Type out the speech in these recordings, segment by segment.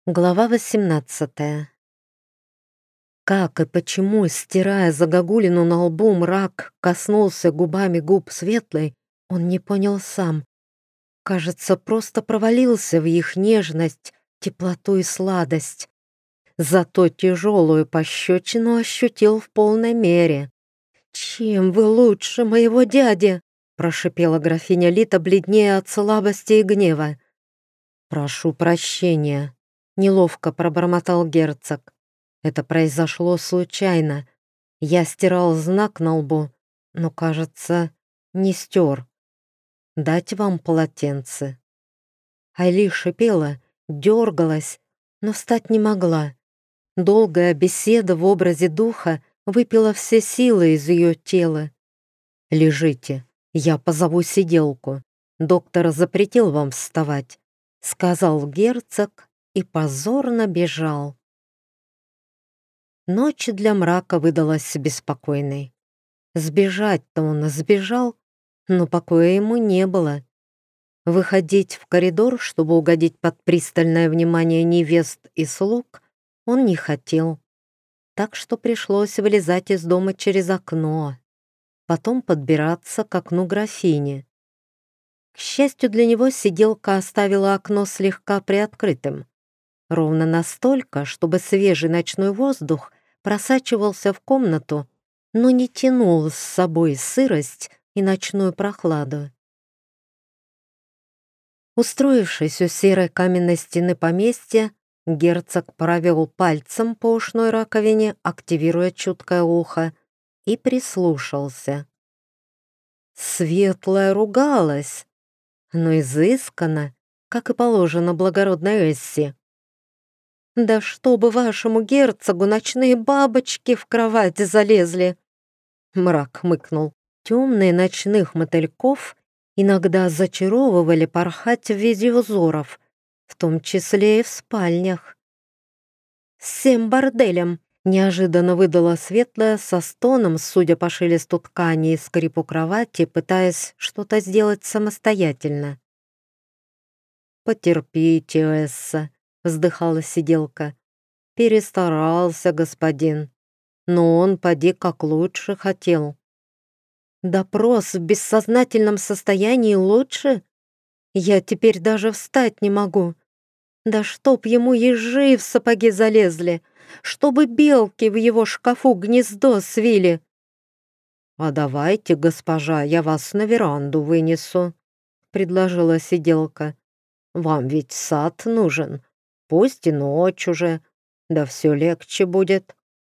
Глава 18. Как и почему, стирая загогулину на лбу, мрак коснулся губами губ Светлой, он не понял сам. Кажется, просто провалился в их нежность, теплоту и сладость. Зато тяжелую пощечину ощутил в полной мере. «Чем вы лучше моего дяди?» прошипела графиня Лита, бледнее от слабости и гнева. «Прошу прощения», — неловко пробормотал герцог. «Это произошло случайно. Я стирал знак на лбу, но, кажется, не стер. Дать вам полотенце?» Айли шипела, дергалась, но встать не могла. Долгая беседа в образе духа выпила все силы из ее тела. «Лежите, я позову сиделку. Доктор запретил вам вставать», — сказал герцог и позорно бежал. Ночь для мрака выдалась беспокойной. Сбежать-то он сбежал, но покоя ему не было. Выходить в коридор, чтобы угодить под пристальное внимание невест и слуг, он не хотел. Так что пришлось вылезать из дома через окно, потом подбираться к окну графини. К счастью для него, сиделка оставила окно слегка приоткрытым. Ровно настолько, чтобы свежий ночной воздух просачивался в комнату, но не тянул с собой сырость и ночную прохладу. Устроившись у серой каменной стены поместья, герцог провел пальцем по ушной раковине, активируя чуткое ухо, и прислушался. Светлая ругалась, но изысканно, как и положено благородной Эсси. «Да чтобы вашему герцогу ночные бабочки в кровать залезли!» Мрак хмыкнул. Темные ночных мотыльков иногда зачаровывали порхать в виде узоров, в том числе и в спальнях. «Всем борделям!» — неожиданно выдала Светлая со стоном, судя по шелесту ткани и скрипу кровати, пытаясь что-то сделать самостоятельно. «Потерпите, Эсса», — вздыхала сиделка. «Перестарался господин, но он поди как лучше хотел». «Допрос в бессознательном состоянии лучше? Я теперь даже встать не могу. Да чтоб ему ежи в сапоги залезли, чтобы белки в его шкафу гнездо свили». «А давайте, госпожа, я вас на веранду вынесу», — предложила сиделка. «Вам ведь сад нужен, пусть и ночь уже, да все легче будет».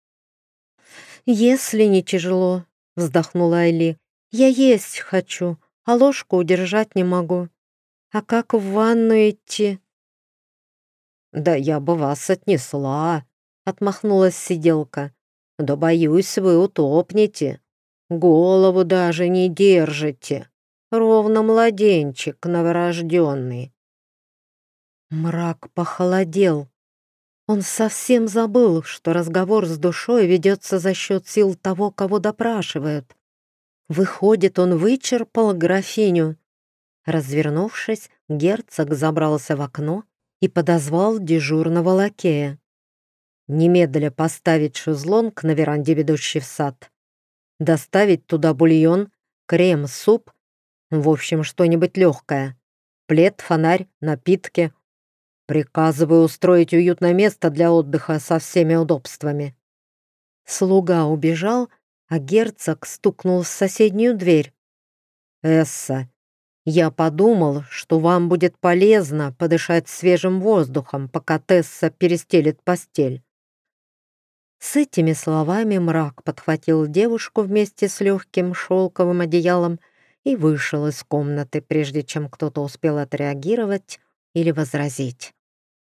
«Если не тяжело», — вздохнула Айли, — «я есть хочу, а ложку удержать не могу. А как в ванну идти?» «Да я бы вас отнесла», — отмахнулась сиделка. «Да боюсь, вы утопнете. Голову даже не держите. Ровно младенчик новорожденный». Мрак похолодел. Он совсем забыл, что разговор с душой ведется за счет сил того, кого допрашивают. Выходит, он вычерпал графиню. Развернувшись, герцог забрался в окно и подозвал дежурного лакея. Немедля поставить шезлонг на веранде, ведущей в сад. Доставить туда бульон, крем, суп, в общем, что-нибудь легкое. Плед, фонарь, напитки. Приказываю устроить уютное место для отдыха со всеми удобствами». Слуга убежал, а герцог стукнул в соседнюю дверь. «Эсса, я подумал, что вам будет полезно подышать свежим воздухом, пока Тесса перестелит постель». С этими словами мрак подхватил девушку вместе с легким шелковым одеялом и вышел из комнаты, прежде чем кто-то успел отреагировать или возразить.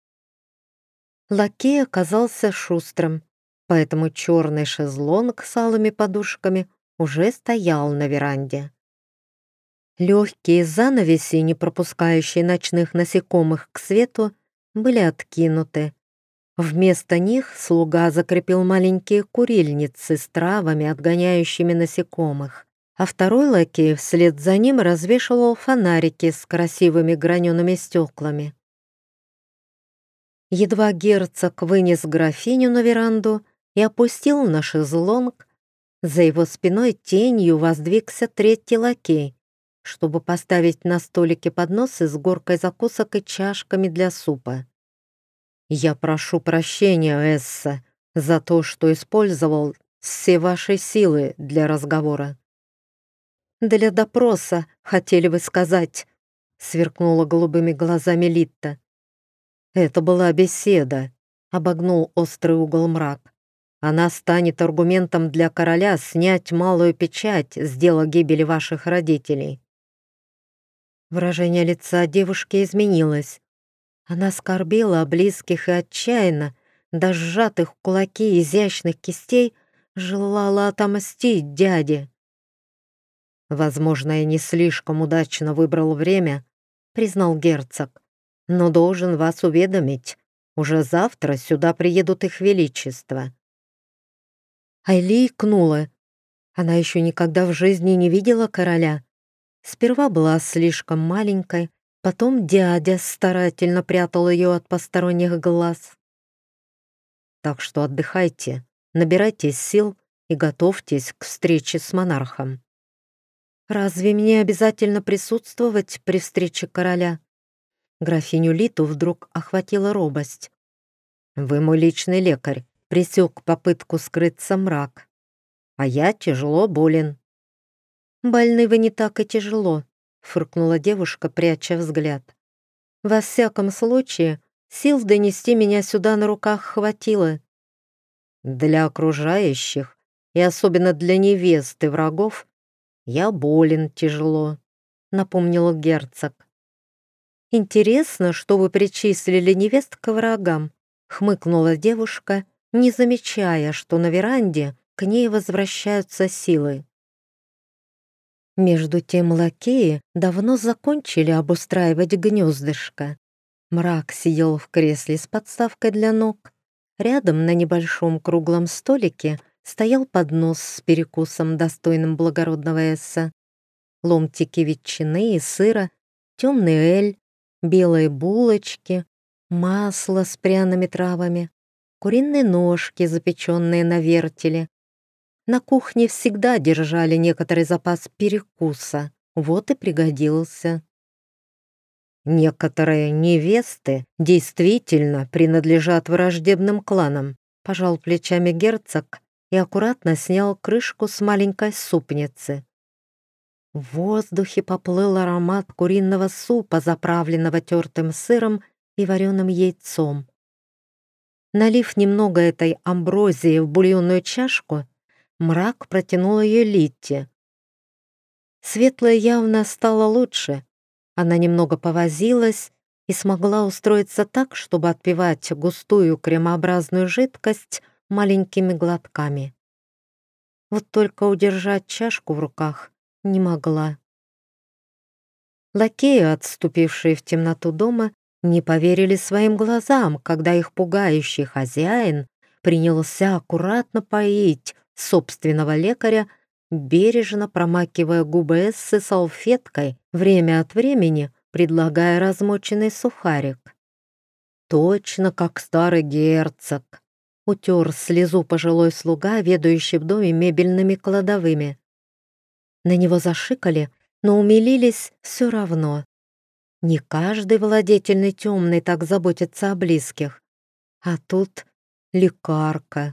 Лакей оказался шустрым, поэтому черный шезлонг с алыми подушками уже стоял на веранде. Легкие занавеси, не пропускающие ночных насекомых к свету, были откинуты. Вместо них слуга закрепил маленькие курильницы с травами, отгоняющими насекомых, а второй лакей вслед за ним развешивал фонарики с красивыми гранеными стеклами. Едва герцог вынес графиню на веранду и опустил на шезлонг, за его спиной тенью воздвигся третий лакей, чтобы поставить на столике подносы с горкой закусок и чашками для супа. «Я прошу прощения, Эсса, за то, что использовал все ваши силы для разговора». «Для допроса, хотели вы сказать», — сверкнула голубыми глазами Литта. «Это была беседа», — обогнул острый угол мрак. «Она станет аргументом для короля снять малую печать с дела гибели ваших родителей». Выражение лица девушки изменилось. Она скорбела о близких и отчаянно, до сжатых в кулаки изящных кистей, желала отомстить дяде. «Возможно, я не слишком удачно выбрал время», — признал герцог. «Но должен вас уведомить, уже завтра сюда приедут их величество». Айли икнула. Она еще никогда в жизни не видела короля. Сперва была слишком маленькой, потом дядя старательно прятал ее от посторонних глаз. «Так что отдыхайте, набирайтесь сил и готовьтесь к встрече с монархом». «Разве мне обязательно присутствовать при встрече короля?» Графиню Литу вдруг охватила робость. «Вы мой личный лекарь», — пресек попытку скрыться мрак. «А я тяжело болен». «Больны вы не так и тяжело», — фыркнула девушка, пряча взгляд. «Во всяком случае, сил донести меня сюда на руках хватило». «Для окружающих, и особенно для невесты врагов, я болен тяжело», — напомнил герцог. «Интересно, что вы причислили невест к врагам», — хмыкнула девушка, не замечая, что на веранде к ней возвращаются силы. Между тем лакеи давно закончили обустраивать гнездышко. Мрак сидел в кресле с подставкой для ног. Рядом на небольшом круглом столике стоял поднос с перекусом, достойным благородного эсса. Ломтики ветчины и сыра, темный эль, белые булочки, масло с пряными травами, куриные ножки, запеченные на вертеле. На кухне всегда держали некоторый запас перекуса, вот и пригодился. «Некоторые невесты действительно принадлежат враждебным кланам», пожал плечами герцог и аккуратно снял крышку с маленькой супницы. В воздухе поплыл аромат куриного супа, заправленного тертым сыром и вареным яйцом. Налив немного этой амброзии в бульонную чашку, мрак протянул ее Литте. Светлая явно стала лучше. Она немного повозилась и смогла устроиться так, чтобы отпивать густую кремообразную жидкость маленькими глотками. Вот только удержать чашку в руках не могла. Лакеи, отступившие в темноту дома, не поверили своим глазам, когда их пугающий хозяин принялся аккуратно поить собственного лекаря, бережно промакивая губы Эссы салфеткой, время от времени предлагая размоченный сухарик. Точно как старый герцог. Утер слезу пожилой слуга, ведающий в доме мебельными кладовыми. На него зашикали, но умилились все равно. Не каждый владетельный темный так заботится о близких. А тут лекарка.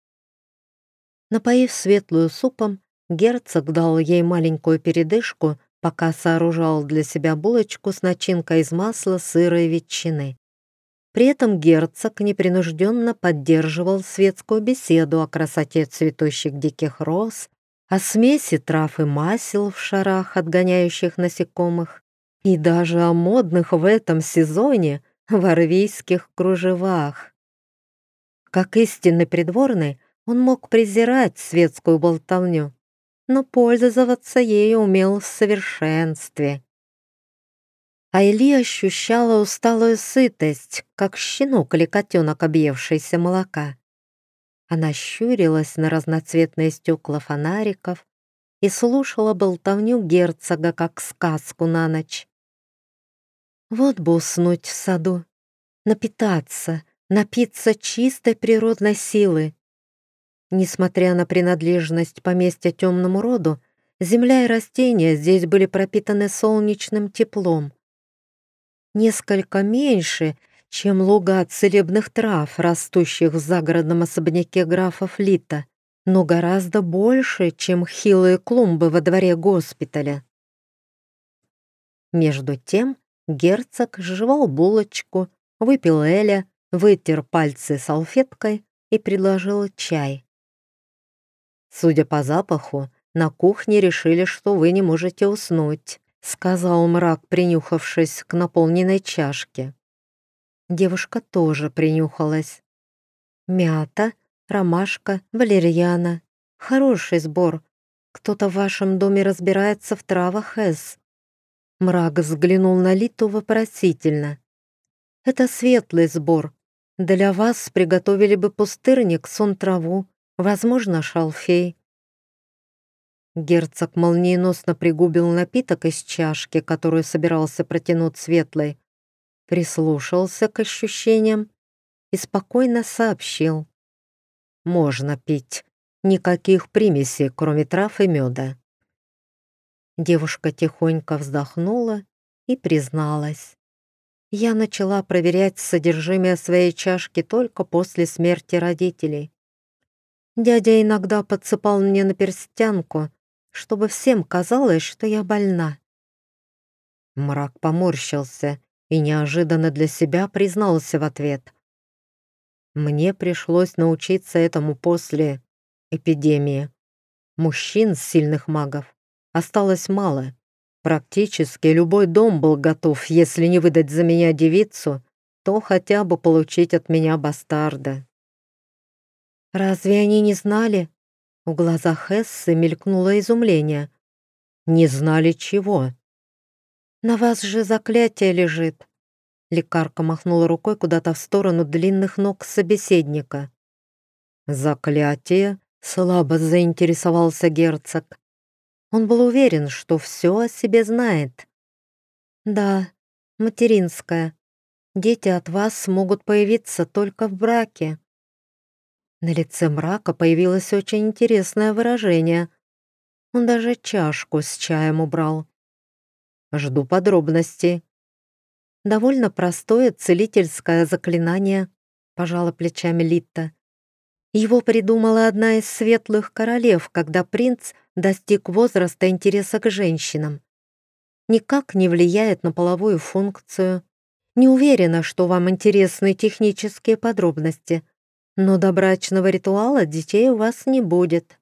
Напоив светлую супом, герцог дал ей маленькую передышку, пока сооружал для себя булочку с начинкой из масла, сыра и ветчины. При этом герцог непринужденно поддерживал светскую беседу о красоте цветущих диких роз, о смеси трав и масел в шарах, отгоняющих насекомых, и даже о модных в этом сезоне варвийских кружевах. Как истинный придворный, он мог презирать светскую болтовню, но пользоваться ею умел в совершенстве. Айли ощущала усталую сытость, как щенок или котенок, объевшийся молока. Она щурилась на разноцветные стекла фонариков и слушала болтовню герцога, как сказку на ночь. Вот бы уснуть в саду, напитаться, напиться чистой природной силы. Несмотря на принадлежность поместья темному роду, земля и растения здесь были пропитаны солнечным теплом. Несколько меньше, чем луга целебных трав, растущих в загородном особняке графа Флита, но гораздо больше, чем хилые клумбы во дворе госпиталя. Между тем герцог жевал булочку, выпил эля, вытер пальцы салфеткой и предложил чай. «Судя по запаху, на кухне решили, что вы не можете уснуть», сказал мрак, принюхавшись к наполненной чашке. Девушка тоже принюхалась. «Мята, ромашка, валерьяна. Хороший сбор. Кто-то в вашем доме разбирается в травах, Эс». Мрак взглянул на Литу вопросительно. «Это светлый сбор. Для вас приготовили бы пустырник, сон-траву, возможно, шалфей». Герцог молниеносно пригубил напиток из чашки, которую собирался протянуть светлой, прислушался к ощущениям и спокойно сообщил. «Можно пить. Никаких примесей, кроме трав и меда». Девушка тихонько вздохнула и призналась. «Я начала проверять содержимое своей чашки только после смерти родителей. Дядя иногда подсыпал мне на перстянку, чтобы всем казалось, что я больна». Мрак поморщился и неожиданно для себя признался в ответ. «Мне пришлось научиться этому после эпидемии. Мужчин, сильных магов, осталось мало. Практически любой дом был готов, если не выдать за меня девицу, то хотя бы получить от меня бастарда». «Разве они не знали?» В глазах Эссы мелькнуло изумление. «Не знали чего?» «На вас же заклятие лежит». Лекарка махнула рукой куда-то в сторону длинных ног собеседника. «Заклятие?» — слабо заинтересовался герцог. Он был уверен, что все о себе знает. «Да, материнское. Дети от вас могут появиться только в браке». На лице мрака появилось очень интересное выражение. Он даже чашку с чаем убрал. «Жду подробностей». «Довольно простое целительское заклинание», — пожала плечами Литта. «Его придумала одна из светлых королев, когда принц достиг возраста интереса к женщинам. Никак не влияет на половую функцию. Не уверена, что вам интересны технические подробности, но до брачного ритуала детей у вас не будет».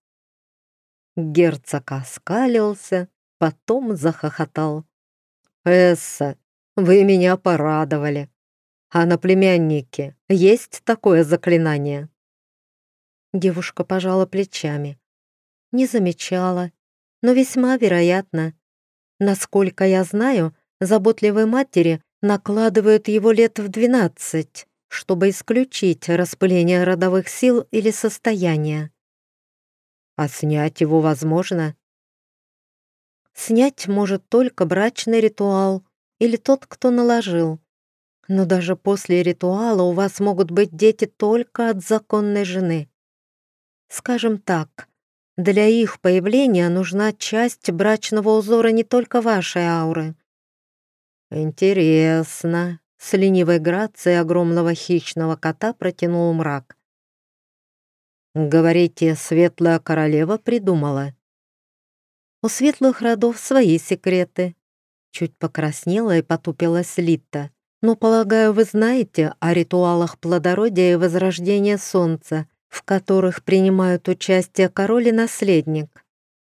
Герцог оскалился, потом захохотал. «Эсса, вы меня порадовали. А на племяннике есть такое заклинание?» Девушка пожала плечами. «Не замечала, но весьма вероятно. Насколько я знаю, заботливые матери накладывают его лет в 12, чтобы исключить распыление родовых сил или состояния». «А снять его возможно?» «Снять может только брачный ритуал или тот, кто наложил. Но даже после ритуала у вас могут быть дети только от законной жены. Скажем так, для их появления нужна часть брачного узора не только вашей ауры». «Интересно», — с ленивой грацией огромного хищного кота протянул мрак. «Говорите, светлая королева придумала?» «У светлых родов свои секреты». Чуть покраснела и потупилась Литта. «Но, полагаю, вы знаете о ритуалах плодородия и возрождения солнца, в которых принимают участие король и наследник».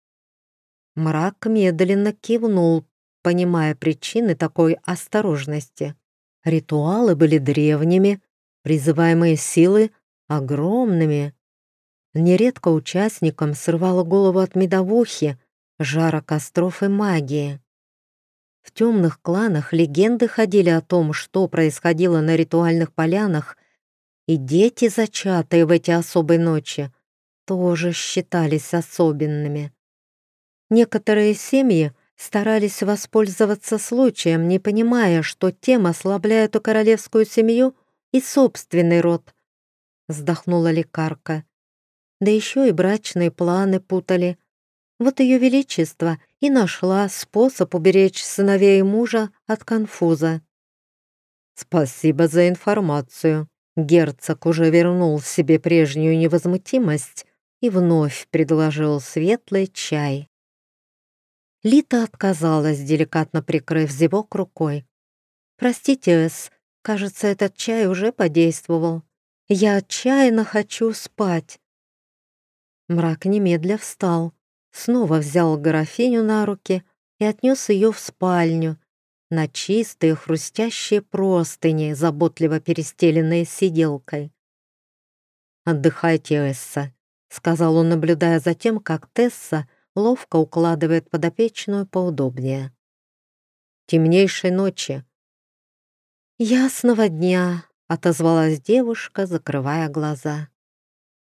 Мрак медленно кивнул, понимая причины такой осторожности. Ритуалы были древними, призываемые силы — огромными. Нередко участникам срывало голову от медовухи, жара костров и магии. В темных кланах легенды ходили о том, что происходило на ритуальных полянах, и дети, зачатые в эти особые ночи, тоже считались особенными. Некоторые семьи старались воспользоваться случаем, не понимая, что тем ослабляет у королевскую семью и собственный род. Вздохнула лекарка. Да еще и брачные планы путали. Вот ее величество и нашла способ уберечь сыновей и мужа от конфуза. «Спасибо за информацию». Герцог уже вернул себе прежнюю невозмутимость и вновь предложил светлый чай. Лита отказалась, деликатно прикрыв зевок рукой. «Простите, Эс, кажется, этот чай уже подействовал. Я отчаянно хочу спать». Мрак немедля встал, снова взял графиню на руки и отнес ее в спальню, на чистые хрустящие простыни, заботливо перестеленные сиделкой. «Отдыхайте, Эсса», — сказал он, наблюдая за тем, как Тесса ловко укладывает подопечную поудобнее. «Темнейшей ночи». «Ясного дня», — отозвалась девушка, закрывая глаза.